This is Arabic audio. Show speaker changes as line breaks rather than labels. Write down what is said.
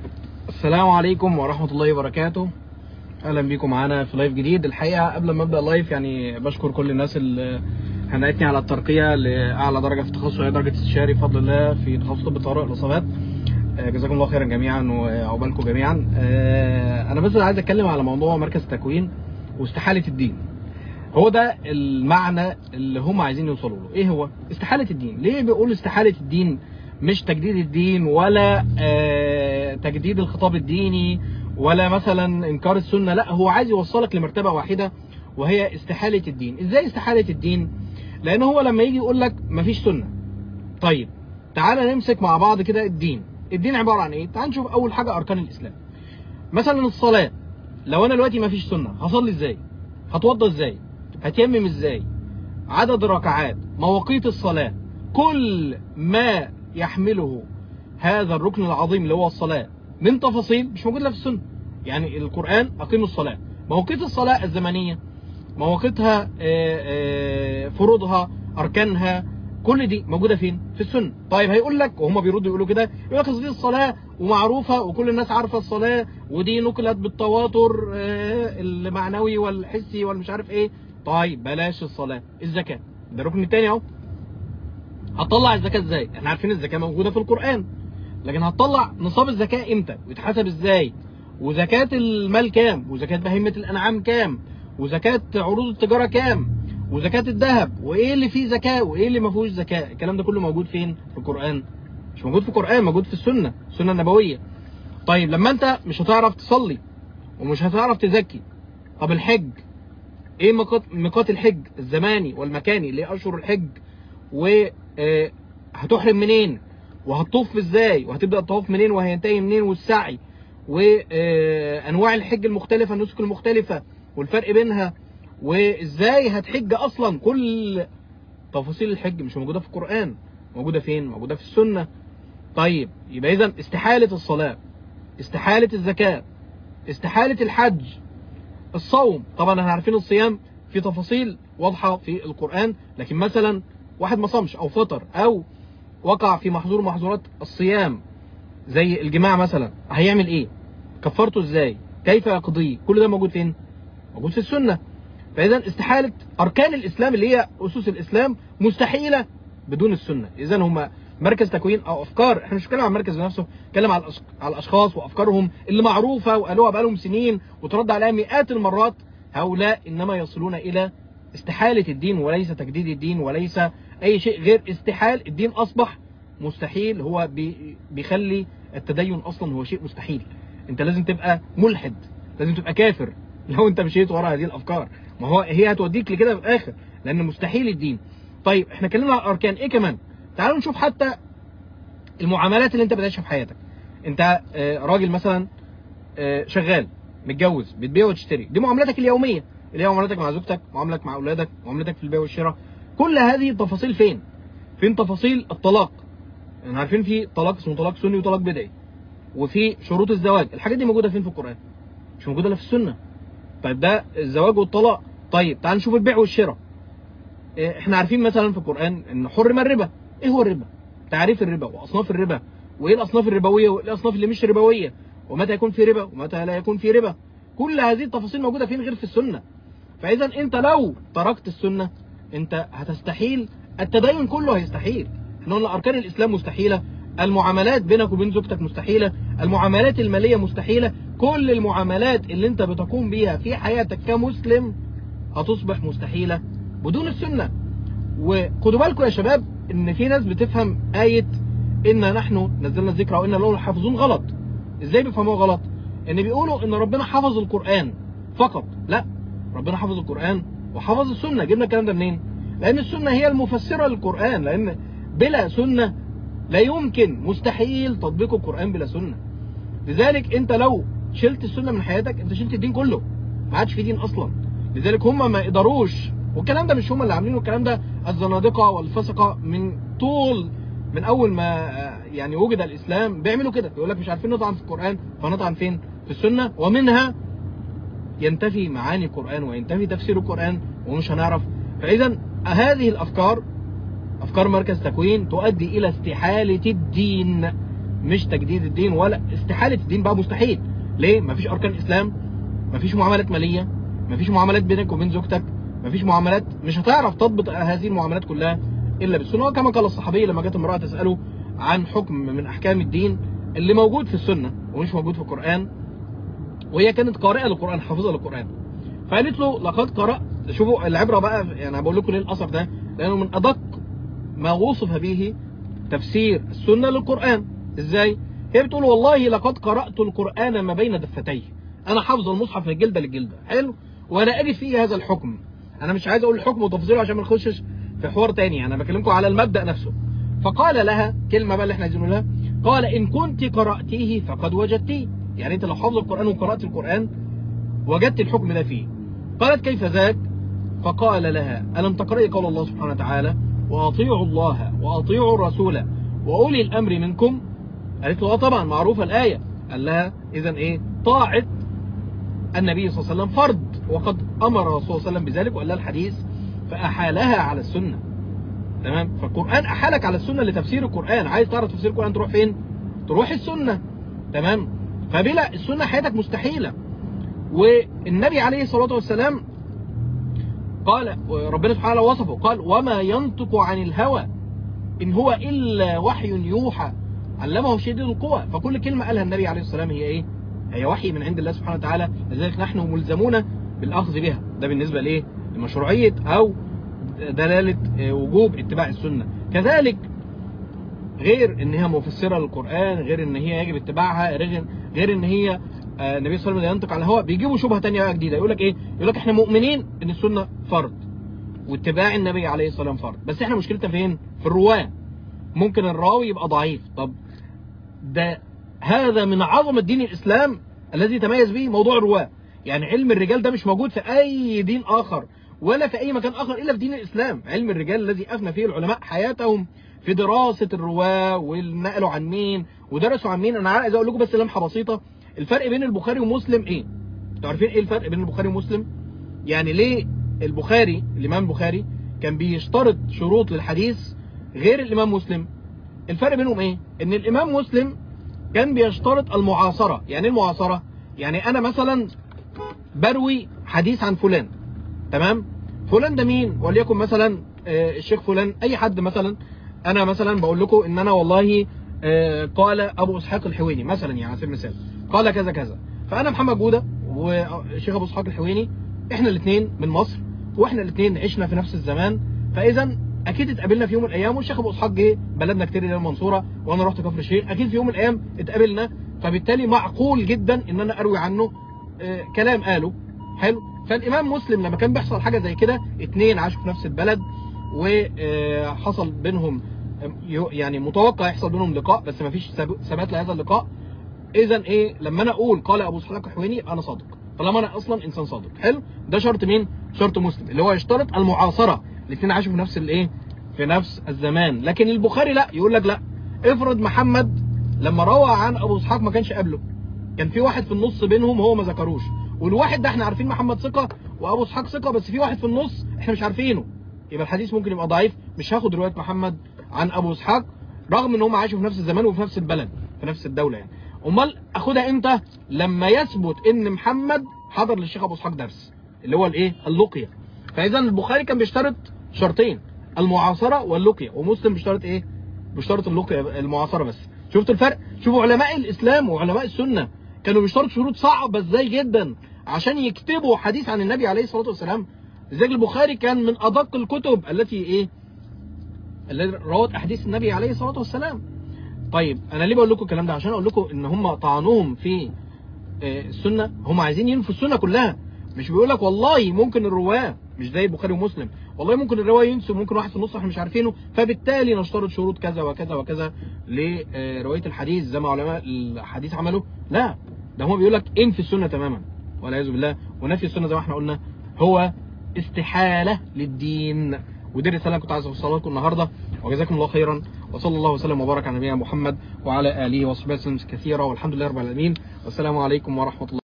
السلام عليكم ورحمة الله وبركاته. أهلا بيكم معانا في لايف جديد. الحقيقة قبل ما أبدأ اللايف يعني بشكر كل الناس اللي هنأتني على الترقية لأعلى درجة في التخصص، وهي درجة استشاري بفضل الله في تخصص طب الطوارئ والإصابات. جزاكم الله خيرا جميعا وعقبالكم جميعا. أنا بس عايز أتكلم على موضوع مركز التكوين واستحالة الدين. هو ده المعنى اللي هم عايزين يوصلوا له. ايه هو استحالة الدين؟ ليه بيقول استحالة الدين؟ مش تجديد الدين ولا تجديد الخطاب الديني ولا مثلا انكار السنة، لا، هو عايز يوصلك لمرتبة واحدة وهي استحالة الدين. ازاي استحالة الدين؟ لان هو لما يجي يقول لك مفيش سنة، طيب تعالى نمسك مع بعض كده الدين عبارة عن ايه؟ تعال نشوف اول حاجة اركان الاسلام. مثلا الصلاة، لو انا دلوقتي مفيش سنة هصلي ازاي؟ هتوضى ازاي؟ هتيمم ازاي؟ عدد الركعات، مواقيت الصلاة، كل ما يحمله هذا الركن العظيم اللي هو الصلاة من تفاصيل مش موجود لها في السنة. يعني القرآن أقيموا الصلاة، مواقيت الصلاة الزمنية، مواقيتها، فروضها، أركانها، كل دي موجودة فين؟ في السنة. طيب هيقول لك، وهم بيردوا يقولوا كده، يقول لك دي الصلاة ومعروفة وكل الناس عارفة الصلاة، ودي نقلت بالتواتر المعنوي والحسي والمش عارف ايه. طيب بلاش الصلاة، الزكاة ده الركن التاني اهو. هتطلع الزكاة ازاي؟ احنا عارفين الزكاة موجودة في القرآن، لكن هتطلع نصاب الزكاة امتى؟ ويتحسب ازاي؟ وزكاة المال كام؟ وزكاة بهيمة الانعام كام؟ وزكاة عروض التجارة كام؟ وزكاة الذهب، وايه اللي فيه زكاة وايه اللي ما فيهوش زكاة؟ الكلام ده كله موجود فين؟ في القرآن؟ مش موجود في القرآن، موجود في السنة النبوية. طيب لما انت مش هتعرف تصلي ومش هتعرف تزكي، طب الحج ايه؟ ميقات الحج الزماني والمكاني اللي هي اشهر الحج، وهتحرم منين، وهتطوف ازاي، وهتبدا الطواف منين وهينتهي منين، والسعي، وانواع الحج المختلفه، النسك المختلفه والفرق بينها، وازاي هتحج اصلا. كل تفاصيل الحج مش موجوده في القران، موجوده فين؟ موجوده في السنه. طيب يبقى اذا استحاله الصلاه، استحاله الزكاه، استحاله الحج، الصوم. طبعا احنا عارفين الصيام في تفاصيل واضحه في القران، لكن مثلا واحد ما صامش او فطر او وقع في محظور محظورات الصيام زي الجماع مثلا، هيعمل ايه؟ كفارته ازاي؟ كيف يقضيه؟ كل ده موجود فين؟ موجود في السنه. فاذا استحاله اركان الاسلام اللي هي اسس الاسلام مستحيله بدون السنه. اذا هم مركز تكوين او افكار، احنا مش بنتكلم عن المركز نفسه، بنتكلم على الاشخاص وافكارهم اللي معروفه وقالوها بقالهم سنين وترد عليها مئات المرات. هؤلاء انما يصلون الى استحاله الدين وليس تجديد الدين وليس اي شيء غير استحال. الدين اصبح مستحيل، هو بيخلي التدين اصلا هو شيء مستحيل. انت لازم تبقى ملحد، لازم تبقى كافر لو انت مشيت ورا هذه الافكار. ما هو هي هتوديك لكده في الاخر، لان مستحيل الدين. طيب احنا اتكلمنا على الاركان، ايه كمان؟ تعالوا نشوف حتى المعاملات اللي انت بتعيشها في حياتك. انت راجل مثلا شغال متجوز، بتبيع وتشتري، دي معاملاتك اليوميه اللي هي معاملاتك مع زوجتك، معاملاتك مع اولادك، معاملاتك في البيع والشراء. كل هذه التفاصيل فين؟ فين تفاصيل الطلاق؟ احنا عارفين في طلاق اسمه طلاق سني وطلاق بدعي، وفي شروط الزواج. الحاجات دي موجوده فين في القران؟ مش موجوده الا في السنه. طيب ده الزواج والطلاق. طيب تعال نشوف البيع والشراء. احنا عارفين مثلا في القرآن ان حرم الربا. ايه هو الربا؟ تعريف الربا واصناف الربا، وايه الاصناف الربويه وايه الاصناف اللي مش ربويه، ومتى يكون في ربا ومتى لا يكون في ربا. كل هذه التفاصيل موجوده فين غير في السنه. فاذا انت لو تركت السنه انت هتستحيل التدين كله، هيستحيل. احنا قلنا اركان الاسلام مستحيله، المعاملات بينك وبين زوجتك مستحيله، المعاملات الماليه مستحيله، كل المعاملات اللي انت بتقوم بيها في حياتك كمسلم هتصبح مستحيله بدون السنه. وخدوا بالكم يا شباب ان في ناس بتفهم آية إنا نحن نزلنا الذكر وإنا له لحافظون غلط. ازاي بيفهموها غلط؟ ان بيقولوا ان ربنا حفظ القرآن فقط. لا، ربنا حفظ القرآن وحفظ السنة. جبنا الكلام ده منين؟ لأن السنة هي المفسرة للقرآن، لأن بلا سنة لا يمكن، مستحيل تطبيق القرآن بلا سنة. لذلك انت لو شلت السنة من حياتك انت شلت الدين كله، ما عادش في دين اصلا. لذلك هم ما يقدروش، والكلام ده مش هم اللي عاملينه، الكلام ده الزنادقة والفسقة من اول ما يعني وجد الاسلام بيعملوا كده. يقول لك مش عارفين نطعن في القرآن فنطعن فين؟ في السنة، ومنها ينتفي معاني القرآن وينتفي تفسير القرآن ومش هنعرف. فاذا هذه الافكار، افكار مركز تكوين، تؤدي الى استحالة الدين. مش تجديد الدين ولا استحاله الدين بقى، مستحيل. ليه؟ مفيش اركان اسلام، مفيش معاملات ماليه، مفيش معاملات بينك وبين زوجتك، مفيش معاملات، مش هتعرف تضبط هذه المعاملات كلها الا بالسنه. وكما قال الصحابي لما جت امراه تساله عن حكم من احكام الدين اللي موجود في السنه ومش موجود في القران، وهي كانت قارئه للقران، حافظه للقران، فقالت له لقد قرات. شوفوا العبره بقى، يعني بقول لكم ليه الاثر ده، لانه من ادق ما وصف به تفسير السنه للقران. ازاي؟ هي بتقول والله لقد قرات القران ما بين دفتيه، انا حافظ المصحف من جلده لجلده، حلو، وانا اجد فيه هذا الحكم. انا مش عايز اقول الحكم وتفاصيله عشان ما نخشش في حوار تاني، انا بكلمكم على المبدا نفسه. فقال لها كلمه بقى اللي احنا عايزين نقولها، قال ان كنت قراتيه فقد وجدتيه، يعني انت لو حافظ القران وقرات القران وجدت الحكم ده فيه. قالت كيف ذاك؟ فقال لها ألم تقرأي قول الله سبحانه وتعالى وأطيعوا الله وأطيعوا الرسول وأولي الأمر منكم؟ قالت له طبعا معروفة الآية. قال لها إذا إيه؟ طاعة النبي صلى الله عليه وسلم فرض، وقد أمر الرسول صلى الله عليه وسلم بذلك وقال لها الحديث فأحالها على السنة. تمام؟ فالقرآن أحالك على السنة لتفسير القرآن. عايز تعرف تفسير القرآن تروح فين؟ تروح السنة. تمام؟ فبلا السنة حياتك مستحيلة. والنبي عليه الصلاة والسلام قال، ربنا سبحانه وصفه قال وما ينطق عن الهوى إن هو إلا وحي يوحى علمه شديد القوى. فكل كلمة قالها النبي عليه الصلاة والسلام هي إيه؟ هي وحي من عند الله سبحانه وتعالى، لذلك نحن ملزمون بالأخذ بها. ده بالنسبة لإيه؟ لمشروعية أو دلالة وجوب اتباع السنة. كذلك غير إن هي مفسرة للقرآن، غير إن هي يجب اتباعها، غير إن هي النبي صلى الله عليه وسلم ينطق على الهوى. بيجيبوا شبهه ثانيه بقى جديده، يقول لك ايه؟ يقول لك احنا مؤمنين ان السنه فرض واتباع النبي عليه الصلاه والسلام فرض، بس احنا مشكلتنا فين؟ في الرواه. ممكن الراوي يبقى ضعيف. طب ده هذا من عظمه دين الاسلام الذي تميز به موضوع الرواه. يعني علم الرجال ده مش موجود في اي دين اخر ولا في اي مكان اخر الا في دين الاسلام. علم الرجال الذي افنى فيه العلماء حياتهم في دراسه الرواه والنقلوا عن مين ودرسوا عن مين. انا عايز اقول لكم بس لمحه بسيطه، الفرق بين البخاري ومسلم ايه؟ انتوا عارفين ايه الفرق بين البخاري ومسلم؟ يعني ليه البخاري، الامام البخاري كان بيشترط شروط للحديث غير الامام مسلم؟ الفرق بينهم ايه؟ ان الامام مسلم كان بيشترط المعاصره. يعني ايه المعاصره؟ يعني انا مثلا بروي حديث عن فلان، تمام؟ فلان ده مين؟ وليكن مثلا الشيخ فلان، اي حد مثلا. انا مثلا بقول لكم ان انا والله قال ابو اسحاق الحويني مثلا، يعني على سبيل المثال قال كذا كذا، فانا محمد جوده والشيخ ابو اسحاق الحويني احنا الاثنين من مصر، واحنا الاثنين عشنا في نفس الزمان، فاذا اكيد اتقابلنا في يوم من الايام، والشيخ ابو اسحاق جه بلدنا كتير الى المنصوره وانا رحت كفر الشيخ، اكيد في يوم من الايام اتقابلنا، فبالتالي معقول جدا ان انا اروي عنه كلام قاله. حلو. فالامام مسلم لما كان بيحصل حاجه زي كده، اثنين عاشوا في نفس البلد وحصل بينهم، يعني متوقع يحصل بينهم لقاء بس ما فيش ثبات لهذا اللقاء، اذا ايه؟ لما انا اقول قال ابو اسحاق الحويني انا صادق، طالما انا اصلا انسان صادق. حلو. ده شرط مين؟ شرط مسلم، اللي هو يشترط المعاصره، الاثنين عاشوا في نفس الايه؟ في نفس الزمان. لكن البخاري لا، يقول لك لا، افرض محمد لما روى عن ابو اسحاق ما كانش قبله، كان في واحد في النص بينهم هو ما ذكروش، والواحد ده احنا عارفين محمد ثقه وابو اسحاق ثقه، بس في واحد في النص احنا مش عارفينه، يبقى الحديث ممكن يبقى ضعيف. مش هاخد روايه محمد عن ابو اسحاق رغم ان هم عاشوا في نفس الزمان وفي نفس البلد في نفس الدوله يعني. امال اخدها امتى؟ لما يثبت ان محمد حضر للشيخ ابو اسحاق درس، اللي هو الايه؟ اللقيه. فاذا البخاري كان بيشترط شرطين، المعاصره واللقيه، ومسلم بيشترط ايه؟ بيشترط اللقيه المعاصره بس. شفتوا الفرق؟ شوفوا علماء الاسلام وعلماء السنه كانوا بيشترطوا شروط صعبه ازاي جدا عشان يكتبوا حديث عن النبي عليه الصلاه والسلام. لذلك البخاري كان من ادق الكتب التي ايه؟ التي روت احاديث النبي عليه الصلاه والسلام. طيب انا ليه بقول لكم الكلام ده؟ عشان اقول لكم ان هم طعنوهم في السنه، هم عايزين ينفوا السنه كلها. مش بيقول لك والله ممكن الرواه مش زي البخاري ومسلم، والله ممكن الرواه ينسوا، ممكن واحد في النص احنا مش عارفينه، فبالتالي نشترط شروط كذا وكذا وكذا لروايه الحديث زي ما علماء الحديث عملوا. لا، ده هم بيقول لك انفي السنه تماما والعياذ بالله. ونفي السنه زي ما احنا قلنا هو استحاله للدين. ودي الرساله كنت عايز اوصلها لكم النهارده، وجزاكم الله خيرا، وصلى الله وسلم وبارك على نبينا محمد وعلى اله وصحبه وسلم كثيرا، والحمد لله رب العالمين، والسلام عليكم ورحمه الله.